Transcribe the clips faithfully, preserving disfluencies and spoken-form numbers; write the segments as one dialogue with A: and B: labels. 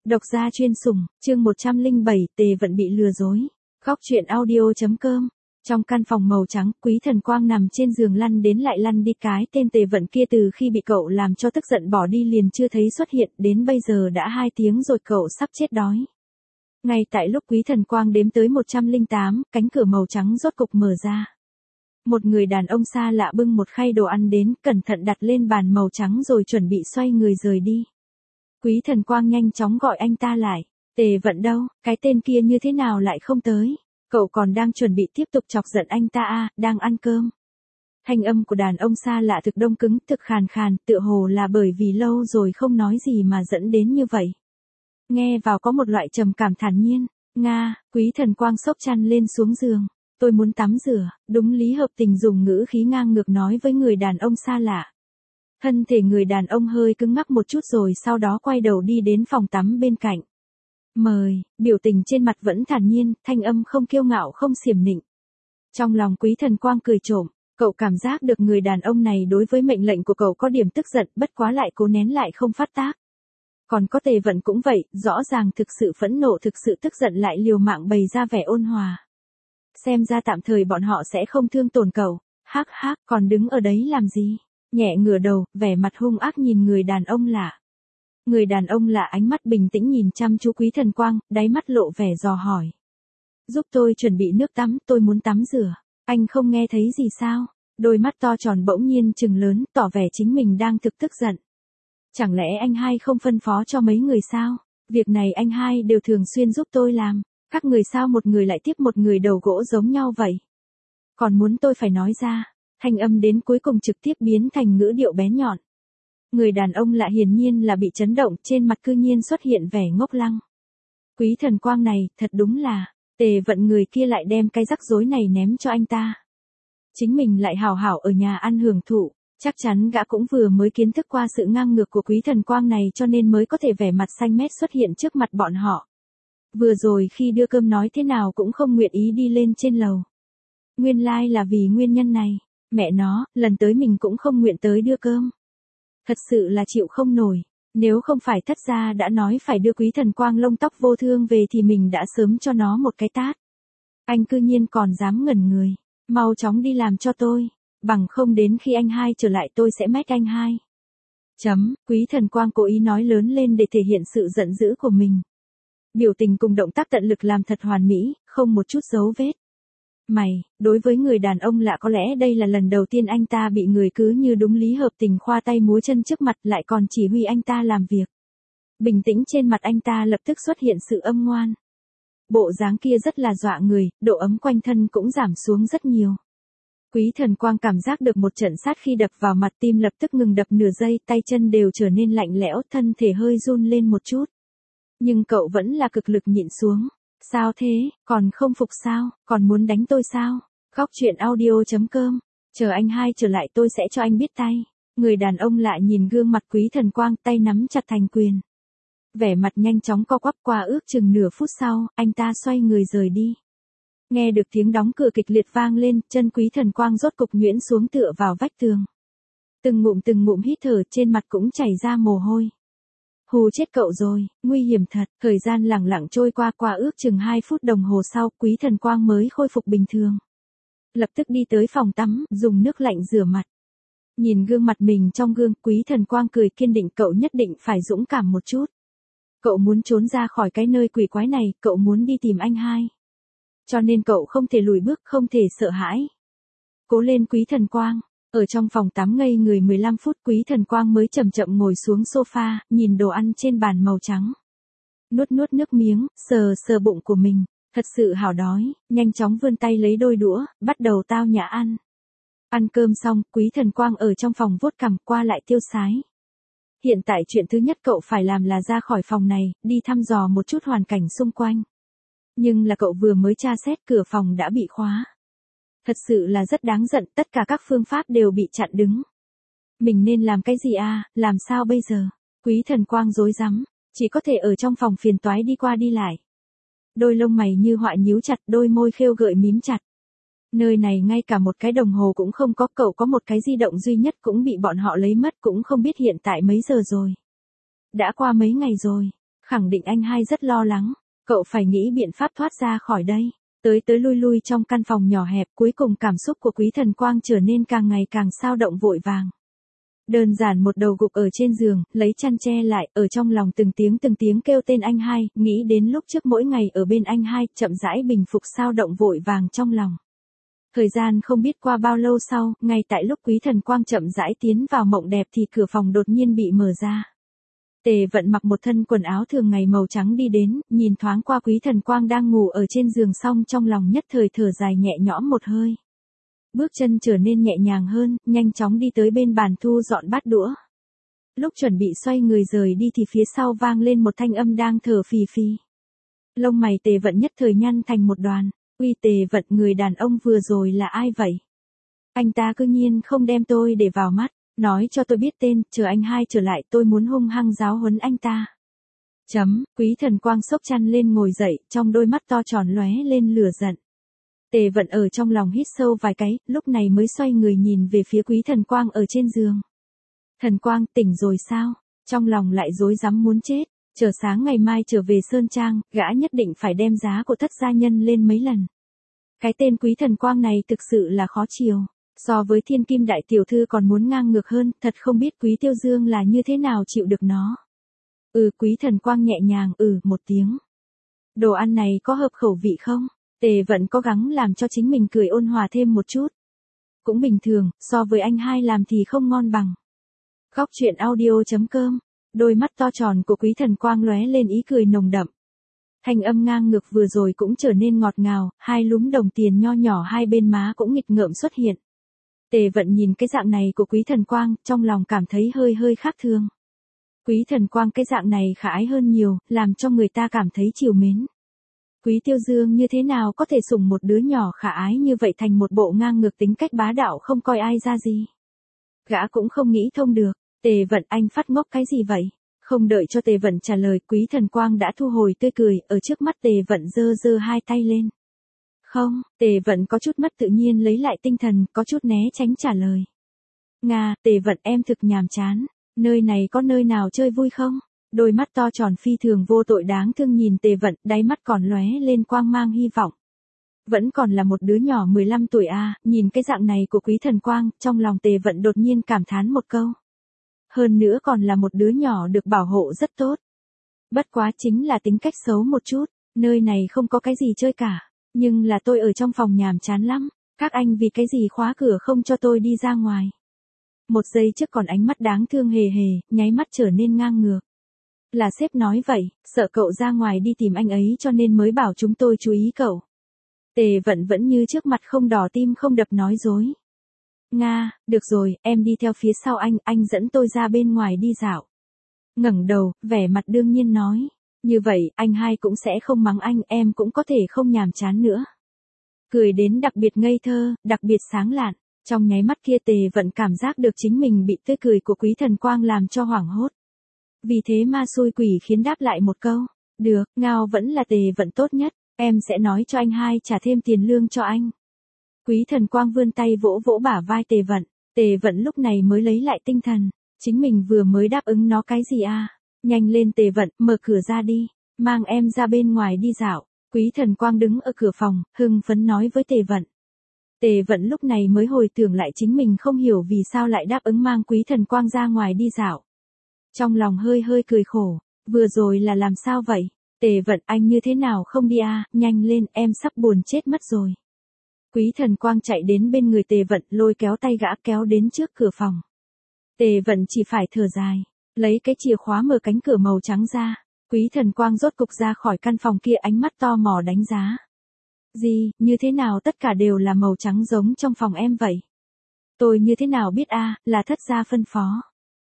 A: Độc gia chuyên sủng, chương một trăm lẻ bảy, Tề Vận bị lừa dối. Góc truyện audio.com. Trong căn phòng màu trắng, Quý Thần Quang nằm trên giường lăn đến lại lăn đi, cái tên Tề Vận kia từ khi bị cậu làm cho tức giận bỏ đi liền chưa thấy xuất hiện, đến bây giờ đã hai tiếng rồi, cậu sắp chết đói. Ngay tại lúc Quý Thần Quang đếm tới một trăm lẻ tám, cánh cửa màu trắng rốt cục mở ra. Một người đàn ông xa lạ bưng một khay đồ ăn đến, cẩn thận đặt lên bàn màu trắng rồi chuẩn bị xoay người rời đi. Quý Thần Quang nhanh chóng gọi anh ta lại. Tề Vận đâu, cái tên kia như thế nào lại không tới? Cậu còn đang chuẩn bị tiếp tục chọc giận anh ta à, đang ăn cơm. Thanh âm của đàn ông xa lạ thực đông cứng, thực khàn khàn, tựa hồ là bởi vì lâu rồi không nói gì mà dẫn đến như vậy. Nghe vào có một loại trầm cảm thản nhiên. Nga, Quý Thần Quang xốc chăn lên xuống giường. Tôi muốn tắm rửa, đúng lý hợp tình dùng ngữ khí ngang ngược nói với người đàn ông xa lạ. Thân thể người đàn ông hơi cứng ngắc một chút rồi sau đó quay đầu đi đến phòng tắm bên cạnh. Mời, biểu tình trên mặt vẫn thản nhiên, thanh âm không kiêu ngạo không xiểm nịnh. Trong lòng Quý Thần Quang cười trộm, cậu cảm giác được người đàn ông này đối với mệnh lệnh của cậu có điểm tức giận, bất quá lại cố nén lại không phát tác. Còn có Tề Vận cũng vậy, rõ ràng thực sự phẫn nộ, thực sự tức giận lại liều mạng bày ra vẻ ôn hòa. Xem ra tạm thời bọn họ sẽ không thương tổn cậu. Hắc hắc, còn đứng ở đấy làm gì? Nhẹ ngửa đầu, vẻ mặt hung ác nhìn người đàn ông lạ. Người đàn ông lạ ánh mắt bình tĩnh nhìn chăm chú Quý Thần Quang, đáy mắt lộ vẻ dò hỏi. Giúp tôi chuẩn bị nước tắm, tôi muốn tắm rửa. Anh không nghe thấy gì sao? Đôi mắt to tròn bỗng nhiên trừng lớn, tỏ vẻ chính mình đang thực tức giận. Chẳng lẽ anh hai không phân phó cho mấy người sao? Việc này anh hai đều thường xuyên giúp tôi làm. Các người sao một người lại tiếp một người đầu gỗ giống nhau vậy? Còn muốn tôi phải nói ra, thanh âm đến cuối cùng trực tiếp biến thành ngữ điệu bén nhọn. Người đàn ông lạ hiển nhiên là bị chấn động, trên mặt cư nhiên xuất hiện vẻ ngốc lăng. Quý Thần Quang này, thật đúng là, Tề Vận người kia lại đem cái rắc rối này ném cho anh ta. Chính mình lại hào hảo ở nhà ăn hưởng thụ, chắc chắn gã cũng vừa mới kiến thức qua sự ngang ngược của Quý Thần Quang này cho nên mới có thể vẻ mặt xanh mét xuất hiện trước mặt bọn họ. Vừa rồi khi đưa cơm nói thế nào cũng không nguyện ý đi lên trên lầu. Nguyên lai like là vì nguyên nhân này, mẹ nó, lần tới mình cũng không nguyện tới đưa cơm. Thật sự là chịu không nổi, nếu không phải thất gia đã nói phải đưa Quý Thần Quang lông tóc vô thương về thì mình đã sớm cho nó một cái tát. Anh cư nhiên còn dám ngẩn người, mau chóng đi làm cho tôi, bằng không đến khi anh hai trở lại tôi sẽ mét anh hai. Chấm, Quý Thần Quang cố ý nói lớn lên để thể hiện sự giận dữ của mình. Biểu tình cùng động tác tận lực làm thật hoàn mỹ, không một chút dấu vết. Mày, đối với người đàn ông lạ có lẽ đây là lần đầu tiên anh ta bị người cứ như đúng lý hợp tình khoa tay múa chân trước mặt lại còn chỉ huy anh ta làm việc. Bình tĩnh trên mặt anh ta lập tức xuất hiện sự âm ngoan. Bộ dáng kia rất là dọa người, độ ấm quanh thân cũng giảm xuống rất nhiều. Quý Thần Quang cảm giác được một trận sát khi đập vào mặt, tim lập tức ngừng đập nửa giây, tay chân đều trở nên lạnh lẽo, thân thể hơi run lên một chút. Nhưng cậu vẫn là cực lực nhịn xuống. Sao thế, còn không phục sao, còn muốn đánh tôi sao? Góc truyện audio.com. Chờ anh hai trở lại tôi sẽ cho anh biết tay. Người đàn ông lại nhìn gương mặt Quý Thần Quang, tay nắm chặt thành quyền. Vẻ mặt nhanh chóng co quắp, qua ước chừng nửa phút sau, anh ta xoay người rời đi. Nghe được tiếng đóng cửa kịch liệt vang lên, chân Quý Thần Quang rốt cục nhuyễn xuống tựa vào vách tường. Từng ngụm từng ngụm hít thở, trên mặt cũng chảy ra mồ hôi. Hù chết cậu rồi, nguy hiểm thật. Thời gian lẳng lặng trôi qua, qua ước chừng hai phút đồng hồ sau, Quý Thần Quang mới khôi phục bình thường. Lập tức đi tới phòng tắm, dùng nước lạnh rửa mặt. Nhìn gương mặt mình trong gương, Quý Thần Quang cười kiên định, cậu nhất định phải dũng cảm một chút. Cậu muốn trốn ra khỏi cái nơi quỷ quái này, cậu muốn đi tìm anh hai. Cho nên cậu không thể lùi bước, không thể sợ hãi. Cố lên Quý Thần Quang. Ở trong phòng tắm ngây người mười lăm phút, Quý Thần Quang mới chậm chậm ngồi xuống sofa, nhìn đồ ăn trên bàn màu trắng. Nuốt nuốt nước miếng, sờ sờ bụng của mình, thật sự hảo đói, nhanh chóng vươn tay lấy đôi đũa, bắt đầu tao nhã ăn. Ăn cơm xong, Quý Thần Quang ở trong phòng vuốt cằm qua lại tiêu sái. Hiện tại chuyện thứ nhất cậu phải làm là ra khỏi phòng này, đi thăm dò một chút hoàn cảnh xung quanh. Nhưng là cậu vừa mới tra xét, cửa phòng đã bị khóa. Thật sự là rất đáng giận, tất cả các phương pháp đều bị chặn đứng. Mình nên làm cái gì à, làm sao bây giờ? Quý Thần Quang rối rắm, chỉ có thể ở trong phòng phiền toái đi qua đi lại. Đôi lông mày như họa nhíu chặt, đôi môi khêu gợi mím chặt. Nơi này ngay cả một cái đồng hồ cũng không có, cậu có một cái di động duy nhất cũng bị bọn họ lấy mất, cũng không biết hiện tại mấy giờ rồi. Đã qua mấy ngày rồi. Khẳng định anh hai rất lo lắng, cậu phải nghĩ biện pháp thoát ra khỏi đây. Tới tới lui lui trong căn phòng nhỏ hẹp, cuối cùng cảm xúc của Quý Thần Quang trở nên càng ngày càng xao động vội vàng. Đơn giản một đầu gục ở trên giường, lấy chăn che lại, ở trong lòng từng tiếng từng tiếng kêu tên anh hai, nghĩ đến lúc trước mỗi ngày ở bên anh hai, chậm rãi bình phục xao động vội vàng trong lòng. Thời gian không biết qua bao lâu sau, ngay tại lúc Quý Thần Quang chậm rãi tiến vào mộng đẹp thì cửa phòng đột nhiên bị mở ra. Tề Vận mặc một thân quần áo thường ngày màu trắng đi đến, nhìn thoáng qua Quý Thần Quang đang ngủ ở trên giường xong trong lòng nhất thời thở dài nhẹ nhõm một hơi. Bước chân trở nên nhẹ nhàng hơn, nhanh chóng đi tới bên bàn thu dọn bát đũa. Lúc chuẩn bị xoay người rời đi thì phía sau vang lên một thanh âm đang thở phì phì. Lông mày Tề Vận nhất thời nhăn thành một đoàn. Uy Tề Vận, người đàn ông vừa rồi là ai vậy? Anh ta cư nhiên không đem tôi để vào mắt, nói cho tôi biết tên, chờ anh hai trở lại tôi muốn hung hăng giáo huấn anh ta. Chấm, Quý Thần Quang xốc chăn lên ngồi dậy, trong đôi mắt to tròn lóe lên lửa giận. Tề Vận ở trong lòng hít sâu vài cái, lúc này mới xoay người nhìn về phía Quý Thần Quang ở trên giường. Thần Quang, tỉnh rồi sao? Trong lòng lại rối rắm muốn chết, chờ sáng ngày mai trở về Sơn Trang, gã nhất định phải đem giá của thất gia nhân lên mấy lần. Cái tên Quý Thần Quang này thực sự là khó chiều, so với Thiên Kim đại tiểu thư còn muốn ngang ngược hơn, thật không biết Quý Tiêu Dương là như thế nào chịu được nó. Ừ, Quý Thần Quang nhẹ nhàng ừ một tiếng. Đồ ăn này có hợp khẩu vị không? Tề Vận cố gắng làm cho chính mình cười ôn hòa thêm một chút. Cũng bình thường, so với anh hai làm thì không ngon bằng. Góc truyện audio chấm com. Đôi mắt to tròn của Quý Thần Quang lóe lên ý cười nồng đậm. Thanh âm ngang ngược vừa rồi cũng trở nên ngọt ngào, hai lúm đồng tiền nho nhỏ hai bên má cũng nghịch ngợm xuất hiện. Tề Vận nhìn cái dạng này của Quý Thần Quang, trong lòng cảm thấy hơi hơi khác thường. Quý Thần Quang cái dạng này khả ái hơn nhiều, làm cho người ta cảm thấy chiều mến. Quý Tiêu Dương như thế nào có thể sủng một đứa nhỏ khả ái như vậy thành một bộ ngang ngược tính cách bá đạo không coi ai ra gì. Gã cũng không nghĩ thông được. Tề Vận, anh phát ngốc cái gì vậy? Không đợi cho Tề Vận trả lời, Quý Thần Quang đã thu hồi tươi cười, ở trước mắt Tề Vận giơ giơ hai tay lên. Không, Tề Vận có chút mất tự nhiên lấy lại tinh thần, có chút né tránh trả lời. Nga, Tề Vận em thực nhàm chán, nơi này có nơi nào chơi vui không? Đôi mắt to tròn phi thường vô tội đáng thương nhìn Tề Vận, đáy mắt còn lóe lên quang mang hy vọng. Vẫn còn là một đứa nhỏ mười lăm tuổi à, nhìn cái dạng này của Quý Thần Quang, trong lòng Tề Vận đột nhiên cảm thán một câu. Hơn nữa còn là một đứa nhỏ được bảo hộ rất tốt. Bất quá chính là tính cách xấu một chút, nơi này không có cái gì chơi cả, nhưng là tôi ở trong phòng nhàm chán lắm, các anh vì cái gì khóa cửa không cho tôi đi ra ngoài. Một giây trước còn ánh mắt đáng thương hề hề, nháy mắt trở nên ngang ngược. Là sếp nói vậy, sợ cậu ra ngoài đi tìm anh ấy cho nên mới bảo chúng tôi chú ý cậu. Tề Vận vẫn như trước mặt không đỏ tim không đập nói dối. Nga, được rồi, em đi theo phía sau anh, anh dẫn tôi ra bên ngoài đi dạo. Ngẩng đầu, vẻ mặt đương nhiên nói. Như vậy, anh hai cũng sẽ không mắng anh, em cũng có thể không nhàm chán nữa. Cười đến đặc biệt ngây thơ, đặc biệt sáng lạn. Trong nháy mắt kia Tề Vận cảm giác được chính mình bị tươi cười của Quý Thần Quang làm cho hoảng hốt. Vì thế ma xui quỷ khiến đáp lại một câu. Được, Ngao vẫn là Tề Vận tốt nhất, em sẽ nói cho anh hai trả thêm tiền lương cho anh. Quý Thần Quang vươn tay vỗ vỗ bả vai Tề Vận, Tề Vận lúc này mới lấy lại tinh thần, chính mình vừa mới đáp ứng nó cái gì à, nhanh lên Tề Vận, mở cửa ra đi, mang em ra bên ngoài đi dạo. Quý Thần Quang đứng ở cửa phòng, hưng phấn nói với Tề Vận. Tề Vận lúc này mới hồi tưởng lại chính mình không hiểu vì sao lại đáp ứng mang Quý Thần Quang ra ngoài đi dạo. Trong lòng hơi hơi cười khổ, vừa rồi là làm sao vậy? Tề Vận, anh như thế nào không đi à, nhanh lên, em sắp buồn chết mất rồi. Quý Thần Quang chạy đến bên người Tề Vận, lôi kéo tay gã kéo đến trước cửa phòng. Tề Vận chỉ phải thở dài, lấy cái chìa khóa mở cánh cửa màu trắng ra. Quý Thần Quang rốt cục ra khỏi căn phòng kia, ánh mắt to mò đánh giá. Gì, như thế nào tất cả đều là màu trắng giống trong phòng em vậy? Tôi như thế nào biết a, là thất gia phân phó.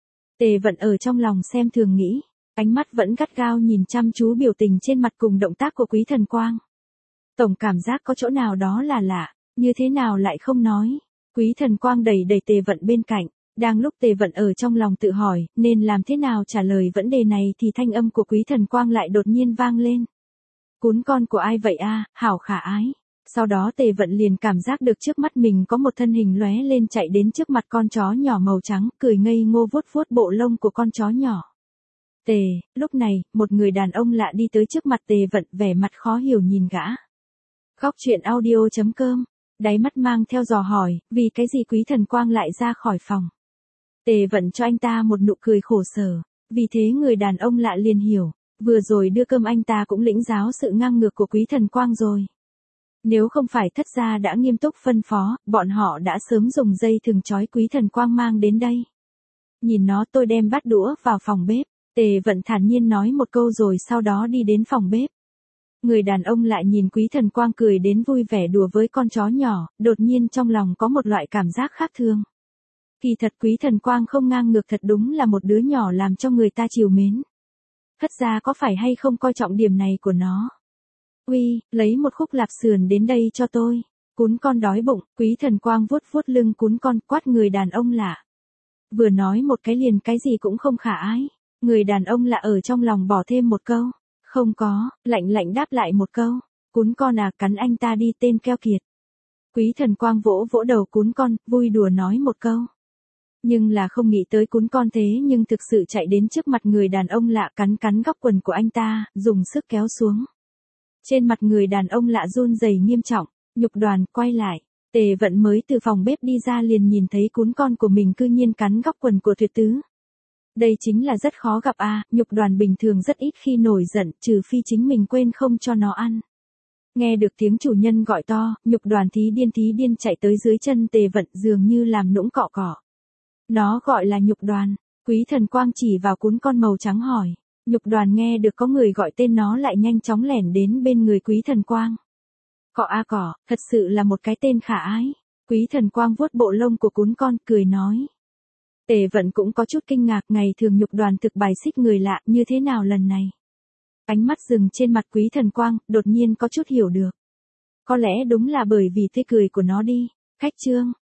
A: Tề Vận ở trong lòng xem thường nghĩ, ánh mắt vẫn gắt gao nhìn chăm chú biểu tình trên mặt cùng động tác của Quý Thần Quang. Tổng cảm giác có chỗ nào đó là lạ, như thế nào lại không nói. Quý Thần Quang đẩy đẩy Tề Vận bên cạnh, đang lúc Tề Vận ở trong lòng tự hỏi, nên làm thế nào trả lời vấn đề này thì thanh âm của Quý Thần Quang lại đột nhiên vang lên. Cún con của ai vậy a, hảo khả ái. Sau đó Tề Vận liền cảm giác được trước mắt mình có một thân hình lóe lên chạy đến trước mặt con chó nhỏ màu trắng, cười ngây ngô vuốt vuốt bộ lông của con chó nhỏ. Tề, lúc này, một người đàn ông lạ đi tới trước mặt Tề Vận, vẻ mặt khó hiểu nhìn gã. Góc truyện audio.com, đáy mắt mang theo dò hỏi, vì cái gì Quý Thần Quang lại ra khỏi phòng. Tề Vận cho anh ta một nụ cười khổ sở, vì thế người đàn ông lạ liền hiểu, vừa rồi đưa cơm anh ta cũng lĩnh giáo sự ngang ngược của Quý Thần Quang rồi. Nếu không phải thất gia đã nghiêm túc phân phó, bọn họ đã sớm dùng dây thừng trói Quý Thần Quang mang đến đây. Nhìn nó, tôi đem bát đũa vào phòng bếp. Tề Vận thản nhiên nói một câu rồi sau đó đi đến phòng bếp. Người đàn ông lại nhìn Quý Thần Quang cười đến vui vẻ đùa với con chó nhỏ, đột nhiên trong lòng có một loại cảm giác khác thường. Kỳ thật Quý Thần Quang không ngang ngược, thật đúng là một đứa nhỏ làm cho người ta trìu mến. Thất gia có phải hay không coi trọng điểm này của nó? Uy, lấy một khúc lạp sườn đến đây cho tôi. Cún con đói bụng. Quý Thần Quang vuốt vuốt lưng cún con, quát người đàn ông lạ. Vừa nói một cái liền cái gì cũng không khả ái. Người đàn ông lạ ở trong lòng bỏ thêm một câu. Không có, lạnh lạnh đáp lại một câu. Cún con à, cắn anh ta đi tên keo kiệt. Quý Thần Quang vỗ vỗ đầu cún con, vui đùa nói một câu. Nhưng là không nghĩ tới cún con thế nhưng thực sự chạy đến trước mặt người đàn ông lạ, cắn cắn góc quần của anh ta, dùng sức kéo xuống. Trên mặt người đàn ông lạ run rẩy nghiêm trọng, Nhục Đoàn, quay lại. Tề Vận mới từ phòng bếp đi ra liền nhìn thấy cún con của mình cư nhiên cắn góc quần của Tuyệt Tứ. Đây chính là rất khó gặp a, à, Nhục Đoàn bình thường rất ít khi nổi giận, trừ phi chính mình quên không cho nó ăn. Nghe được tiếng chủ nhân gọi to, Nhục Đoàn thí điên thí điên chạy tới dưới chân Tề Vận, dường như làm nũng cọ cọ. Nó gọi là Nhục Đoàn. Quý Thần Quang chỉ vào cún con màu trắng hỏi. Nhục Đoàn nghe được có người gọi tên nó lại nhanh chóng lẻn đến bên người Quý Thần Quang. Cọ a cỏ, thật sự là một cái tên khả ái. Quý Thần Quang vuốt bộ lông của cún con, cười nói. Tề Vận cũng có chút kinh ngạc, ngày thường Nhục Đoàn thực bài xích người lạ, như thế nào lần này? Ánh mắt dừng trên mặt Quý Thần Quang, đột nhiên có chút hiểu được. Có lẽ đúng là bởi vì tươi cười của nó đi. Khách trương,